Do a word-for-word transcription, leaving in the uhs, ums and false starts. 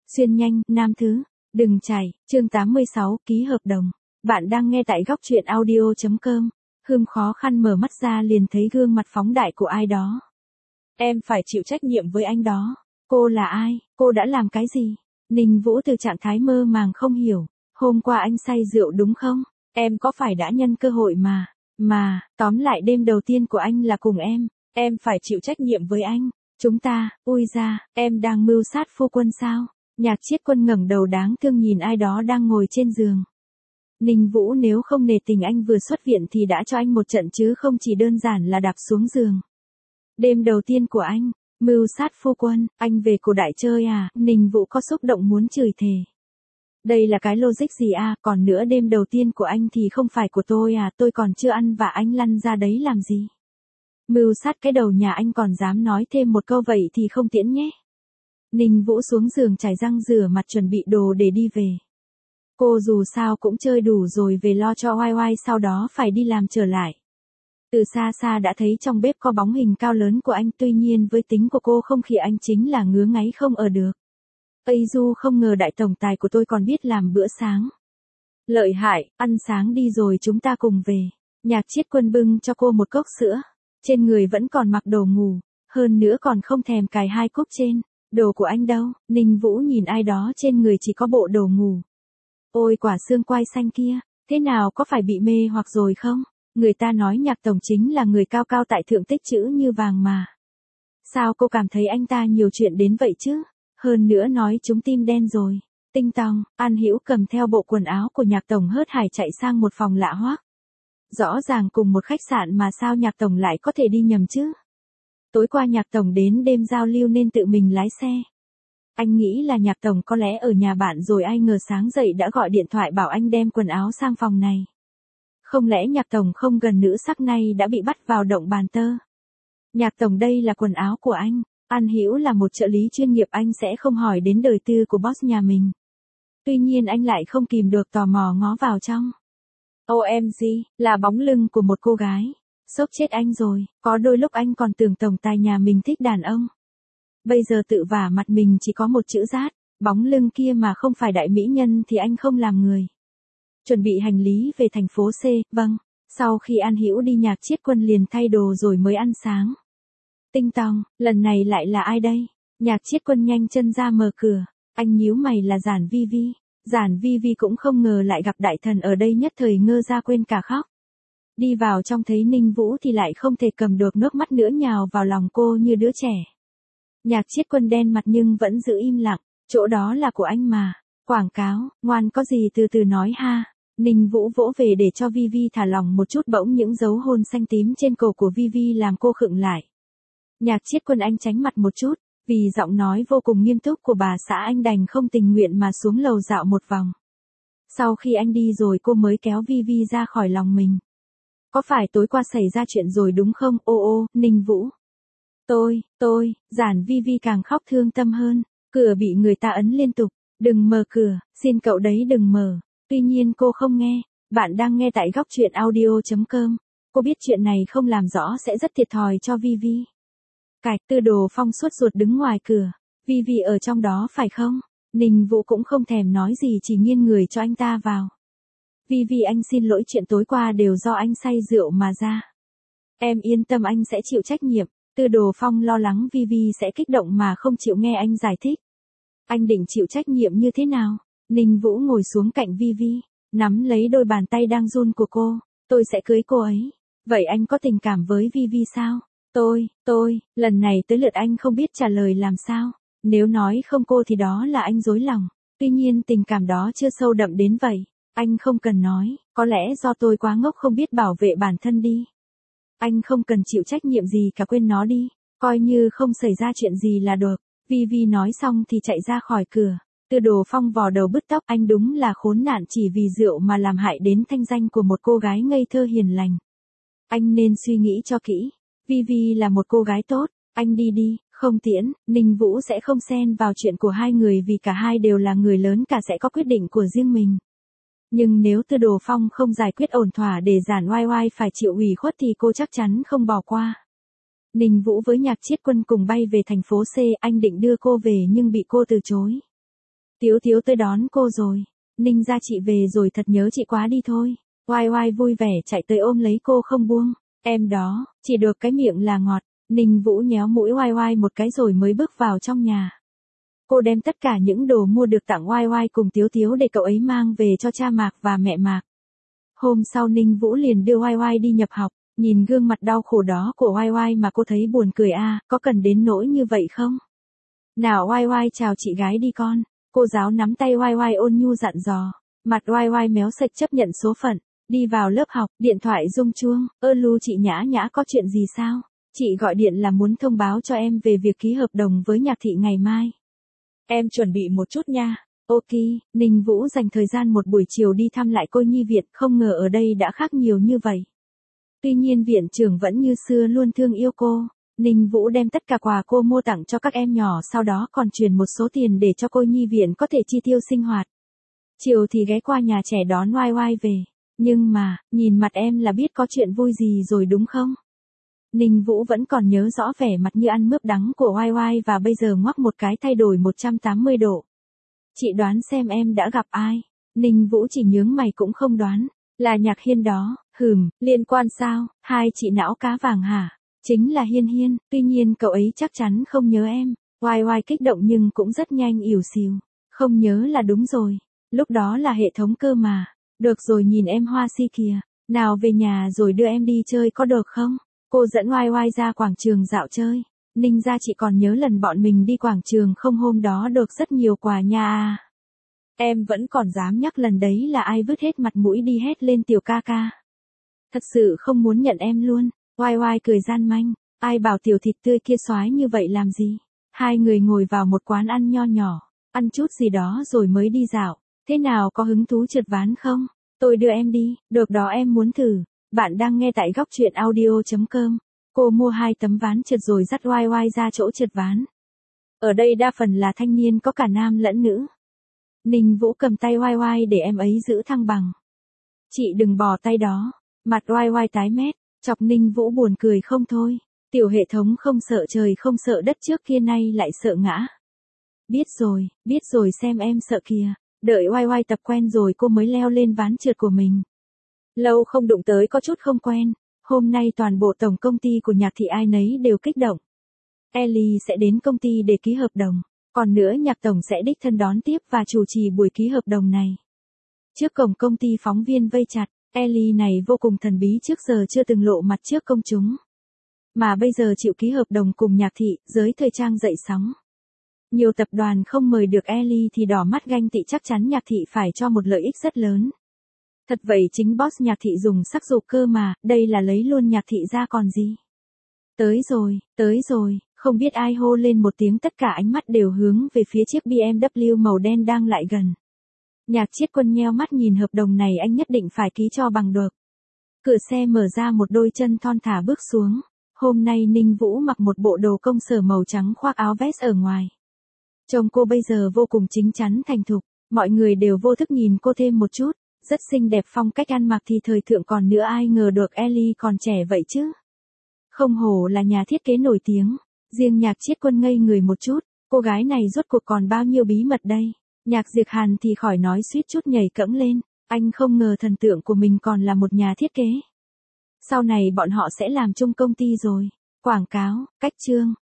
Xuyên nhanh, nam thứ. Đừng chạy, chương tám mươi sáu, ký hợp đồng. Bạn đang nghe tại góc truyện audio chấm com. Hương khó khăn mở mắt ra liền thấy gương mặt phóng đại của ai đó. Em phải chịu trách nhiệm với anh đó. Cô là ai? Cô đã làm cái gì? Ninh Vũ từ trạng thái mơ màng không hiểu. Hôm qua anh say rượu đúng không? Em có phải đã nhân cơ hội mà. Mà, tóm lại đêm đầu tiên của anh là cùng em. Em phải chịu trách nhiệm với anh. Chúng ta, ui ra, em đang mưu sát phu quân sao? Nhạc Chiết Quân ngẩng đầu đáng thương nhìn ai đó đang ngồi trên giường. Ninh Vũ nếu không nề tình anh vừa xuất viện thì đã cho anh một trận chứ không chỉ đơn giản là đạp xuống giường. Đêm đầu tiên của anh, mưu sát phu quân, anh về cổ đại chơi à? Ninh Vũ có xúc động muốn chửi thề. Đây là cái logic gì à? Còn nữa đêm đầu tiên của anh thì không phải của tôi à? Tôi còn chưa ăn và anh lăn ra đấy làm gì? Mưu sát cái đầu nhà anh còn dám nói thêm một câu vậy thì không tiễn nhé. Ninh Vũ xuống giường chải răng rửa mặt chuẩn bị đồ để đi về. Cô dù sao cũng chơi đủ rồi về lo cho oai oai sau đó phải đi làm trở lại. Từ xa xa đã thấy trong bếp có bóng hình cao lớn của anh, tuy nhiên với tính của cô không khi anh chính là ngứa ngáy không ở được. Ây du, không ngờ đại tổng tài của tôi còn biết làm bữa sáng. Lợi hại, ăn sáng đi rồi chúng ta cùng về. Nhạc Chiết Quân bưng cho cô một cốc sữa. Trên người vẫn còn mặc đồ ngủ, hơn nữa còn không thèm cài hai cúc trên. Đồ của anh đâu? Ninh Vũ nhìn ai đó trên người chỉ có bộ đồ ngủ. Ôi quả xương quai xanh kia, thế nào có phải bị mê hoặc rồi không? Người ta nói Nhạc tổng chính là người cao cao tại thượng tích trữ như vàng mà. Sao cô cảm thấy anh ta nhiều chuyện đến vậy chứ? Hơn nữa nói chúng tim đen rồi. Tinh tong, An Hữu cầm theo bộ quần áo của Nhạc tổng hớt hải chạy sang một phòng lạ hoắc. Rõ ràng cùng một khách sạn mà sao Nhạc tổng lại có thể đi nhầm chứ? Tối qua Nhạc tổng đến đêm giao lưu nên tự mình lái xe. Anh nghĩ là Nhạc tổng có lẽ ở nhà bạn rồi, ai ngờ sáng dậy đã gọi điện thoại bảo anh đem quần áo sang phòng này. Không lẽ Nhạc tổng không gần nữ sắc này đã bị bắt vào động bàn tơ? Nhạc tổng, đây là quần áo của anh. An Hữu là một trợ lý chuyên nghiệp, anh sẽ không hỏi đến đời tư của boss nhà mình. Tuy nhiên anh lại không kìm được tò mò ngó vào trong. ô em giê, là bóng lưng của một cô gái. Sốc chết anh rồi, có đôi lúc anh còn tưởng tổng tài nhà mình thích đàn ông. Bây giờ tự vả mặt mình chỉ có một chữ rát, bóng lưng kia mà không phải đại mỹ nhân thì anh không làm người. Chuẩn bị hành lý về thành phố C, vâng. Sau khi An Hữu đi Nhạc Chiết Quân liền thay đồ rồi mới ăn sáng. Tinh tong, lần này lại là ai đây? Nhạc Chiết Quân nhanh chân ra mở cửa, anh nhíu mày là Giản Vi Vi. Giản Vi Vi cũng không ngờ lại gặp đại thần ở đây, nhất thời ngơ ra quên cả khóc. Đi vào trong thấy Ninh Vũ thì lại không thể cầm được nước mắt nữa nhào vào lòng cô như đứa trẻ. Nhạc Chiết Quân đen mặt nhưng vẫn giữ im lặng, chỗ đó là của anh mà. Quảng cáo, ngoan có gì từ từ nói ha. Ninh Vũ vỗ về để cho Vi Vi thả lòng một chút, bỗng những dấu hôn xanh tím trên cổ của Vi Vi làm cô khựng lại. Nhạc Chiết Quân anh tránh mặt một chút, vì giọng nói vô cùng nghiêm túc của bà xã anh đành không tình nguyện mà xuống lầu dạo một vòng. Sau khi anh đi rồi cô mới kéo Vi Vi ra khỏi lòng mình. Có phải tối qua xảy ra chuyện rồi đúng không? Ô ô, Ninh Vũ. Tôi, tôi, Giản Vi Vi càng khóc thương tâm hơn, cửa bị người ta ấn liên tục, đừng mở cửa, xin cậu đấy đừng mở. Tuy nhiên cô không nghe. Bạn đang nghe tại góc truyện audio chấm com. Cô biết chuyện này không làm rõ sẽ rất thiệt thòi cho Vi Vi. Cạch, Tư Đồ Phong suốt ruột đứng ngoài cửa. Vi Vi ở trong đó phải không? Ninh Vũ cũng không thèm nói gì, chỉ nghiêng người cho anh ta vào. Vi Vi, anh xin lỗi, chuyện tối qua đều do anh say rượu mà ra. Em yên tâm, anh sẽ chịu trách nhiệm. Tư Đồ Phong lo lắng Vi Vi sẽ kích động mà không chịu nghe anh giải thích. Anh định chịu trách nhiệm như thế nào? Ninh Vũ ngồi xuống cạnh Vi Vi, nắm lấy đôi bàn tay đang run của cô. Tôi sẽ cưới cô ấy. Vậy anh có tình cảm với Vi Vi sao? Tôi, tôi, lần này tới lượt anh không biết trả lời làm sao. Nếu nói không cô thì đó là anh dối lòng. Tuy nhiên tình cảm đó chưa sâu đậm đến vậy. Anh không cần nói, có lẽ do tôi quá ngốc không biết bảo vệ bản thân đi. Anh không cần chịu trách nhiệm gì cả, quên nó đi. Coi như không xảy ra chuyện gì là được. Vi Vi nói xong thì chạy ra khỏi cửa. Tư Đồ Phong vò đầu bứt tóc, anh đúng là khốn nạn, chỉ vì rượu mà làm hại đến thanh danh của một cô gái ngây thơ hiền lành. Anh nên suy nghĩ cho kỹ. Vi Vi là một cô gái tốt, anh đi đi, không tiễn. Ninh Vũ sẽ không xen vào chuyện của hai người vì cả hai đều là người lớn cả, sẽ có quyết định của riêng mình. Nhưng nếu Tư Đồ Phong không giải quyết ổn thỏa để Giản Oai Oai phải chịu ủy khuất thì cô chắc chắn không bỏ qua. Ninh Vũ với Nhạc Chiết Quân cùng bay về thành phố C, anh định đưa cô về nhưng bị cô từ chối. Tiếu Tiếu tới đón cô rồi. Ninh gia chị về rồi, thật nhớ chị quá đi thôi. Oai Oai vui vẻ chạy tới ôm lấy cô không buông. Em đó, chỉ được cái miệng là ngọt. Ninh Vũ nhéo mũi Oai Oai một cái rồi mới bước vào trong nhà. Cô đem tất cả những đồ mua được tặng Oai Oai cùng Tiếu Tiếu để cậu ấy mang về cho cha Mạc và mẹ Mạc. Hôm sau Ninh Vũ liền đưa Oai Oai đi nhập học. Nhìn gương mặt đau khổ đó của Oai Oai mà cô thấy buồn cười a, à, có cần đến nỗi như vậy không? Nào Oai Oai chào chị gái đi con. Cô giáo nắm tay Oai Oai ôn nhu dặn dò. Mặt Oai Oai méo sạch chấp nhận số phận. Đi vào lớp học, điện thoại rung chuông. Ơ Lu, chị Nhã Nhã, có chuyện gì sao? Chị gọi điện là muốn thông báo cho em về việc ký hợp đồng với Nhạc Thị ngày mai. Em chuẩn bị một chút nha. Ok, Ninh Vũ dành thời gian một buổi chiều đi thăm lại cô nhi viện, không ngờ ở đây đã khác nhiều như vậy. Tuy nhiên viện trưởng vẫn như xưa luôn thương yêu cô. Ninh Vũ đem tất cả quà cô mua tặng cho các em nhỏ, sau đó còn truyền một số tiền để cho cô nhi viện có thể chi tiêu sinh hoạt. Chiều thì ghé qua nhà trẻ đón Oai Oai về. Nhưng mà, nhìn mặt em là biết có chuyện vui gì rồi đúng không? Ninh Vũ vẫn còn nhớ rõ vẻ mặt như ăn mướp đắng của Oai Oai và bây giờ ngoắc một cái thay đổi một trăm tám mươi độ. Chị đoán xem em đã gặp ai? Ninh Vũ chỉ nhướng mày cũng không đoán. Là Nhạc Hiên đó. Hừm, liên quan sao? Hai chị não cá vàng hả? Chính là Hiên Hiên, tuy nhiên cậu ấy chắc chắn không nhớ em. Oai Oai kích động nhưng cũng rất nhanh ỉu xìu. Không nhớ là đúng rồi. Lúc đó là hệ thống cơ mà. Được rồi, nhìn em Hoa Si kìa. Nào về nhà rồi đưa em đi chơi có được không? Cô dẫn Oai Oai ra quảng trường dạo chơi. Ninh gia chị còn nhớ lần bọn mình đi quảng trường không, hôm đó được rất nhiều quà nha à. Em vẫn còn dám nhắc lần đấy là ai vứt hết mặt mũi đi hét lên tiểu ca ca. Thật sự không muốn nhận em luôn. Oai Oai cười gian manh. Ai bảo tiểu thịt tươi kia soái như vậy làm gì? Hai người ngồi vào một quán ăn nho nhỏ. Ăn chút gì đó rồi mới đi dạo. Thế nào, có hứng thú trượt ván không? Tôi đưa em đi. Được đó, em muốn thử. Bạn đang nghe tại góc truyện audio chấm com. Cô mua hai tấm ván trượt rồi dắt Oai Oai ra chỗ trượt ván. Ở đây đa phần là thanh niên, có cả nam lẫn nữ. Ninh Vũ cầm tay Oai Oai để em ấy giữ thăng bằng. Chị đừng bỏ tay đó. Mặt Oai Oai tái mét, chọc Ninh Vũ buồn cười không thôi. Tiểu hệ thống không sợ trời không sợ đất, trước kia nay lại sợ ngã. Biết rồi, biết rồi, xem em sợ kìa. Đợi Oai Oai tập quen rồi cô mới leo lên ván trượt của mình. Lâu không đụng tới có chút không quen. Hôm nay toàn bộ tổng công ty của Nhạc Thị ai nấy đều kích động. Ellie sẽ đến công ty để ký hợp đồng. Còn nữa Nhạc Tổng sẽ đích thân đón tiếp và chủ trì buổi ký hợp đồng này. Trước cổng công ty phóng viên vây chặt. Ellie này vô cùng thần bí, trước giờ chưa từng lộ mặt trước công chúng. Mà bây giờ chịu ký hợp đồng cùng Nhạc Thị, giới thời trang dậy sóng. Nhiều tập đoàn không mời được Ellie thì đỏ mắt ganh tị, chắc chắn Nhạc Thị phải cho một lợi ích rất lớn. Thật vậy, chính boss Nhạc Thị dùng sắc dục cơ mà, đây là lấy luôn Nhạc Thị ra còn gì. Tới rồi, tới rồi, không biết ai hô lên một tiếng, tất cả ánh mắt đều hướng về phía chiếc bê em vê màu đen đang lại gần. Nhạc Chiết Quân nheo mắt nhìn hợp đồng này anh nhất định phải ký cho bằng được. Cửa xe mở ra, một đôi chân thon thả bước xuống. Hôm nay Ninh Vũ mặc một bộ đồ công sở màu trắng, khoác áo vest ở ngoài. Trông cô bây giờ vô cùng chín chắn thành thục, mọi người đều vô thức nhìn cô thêm một chút. Rất xinh đẹp, phong cách ăn mặc thì thời thượng, còn nữa ai ngờ được Ellie còn trẻ vậy chứ. Không hổ là nhà thiết kế nổi tiếng. Riêng Nhạc Chiết Quân ngây người một chút, cô gái này rốt cuộc còn bao nhiêu bí mật đây. Nhạc Diệc Hàn thì khỏi nói, suýt chút nhảy cẫng lên. Anh không ngờ thần tượng của mình còn là một nhà thiết kế. Sau này bọn họ sẽ làm chung công ty rồi. Quảng cáo, cách chương.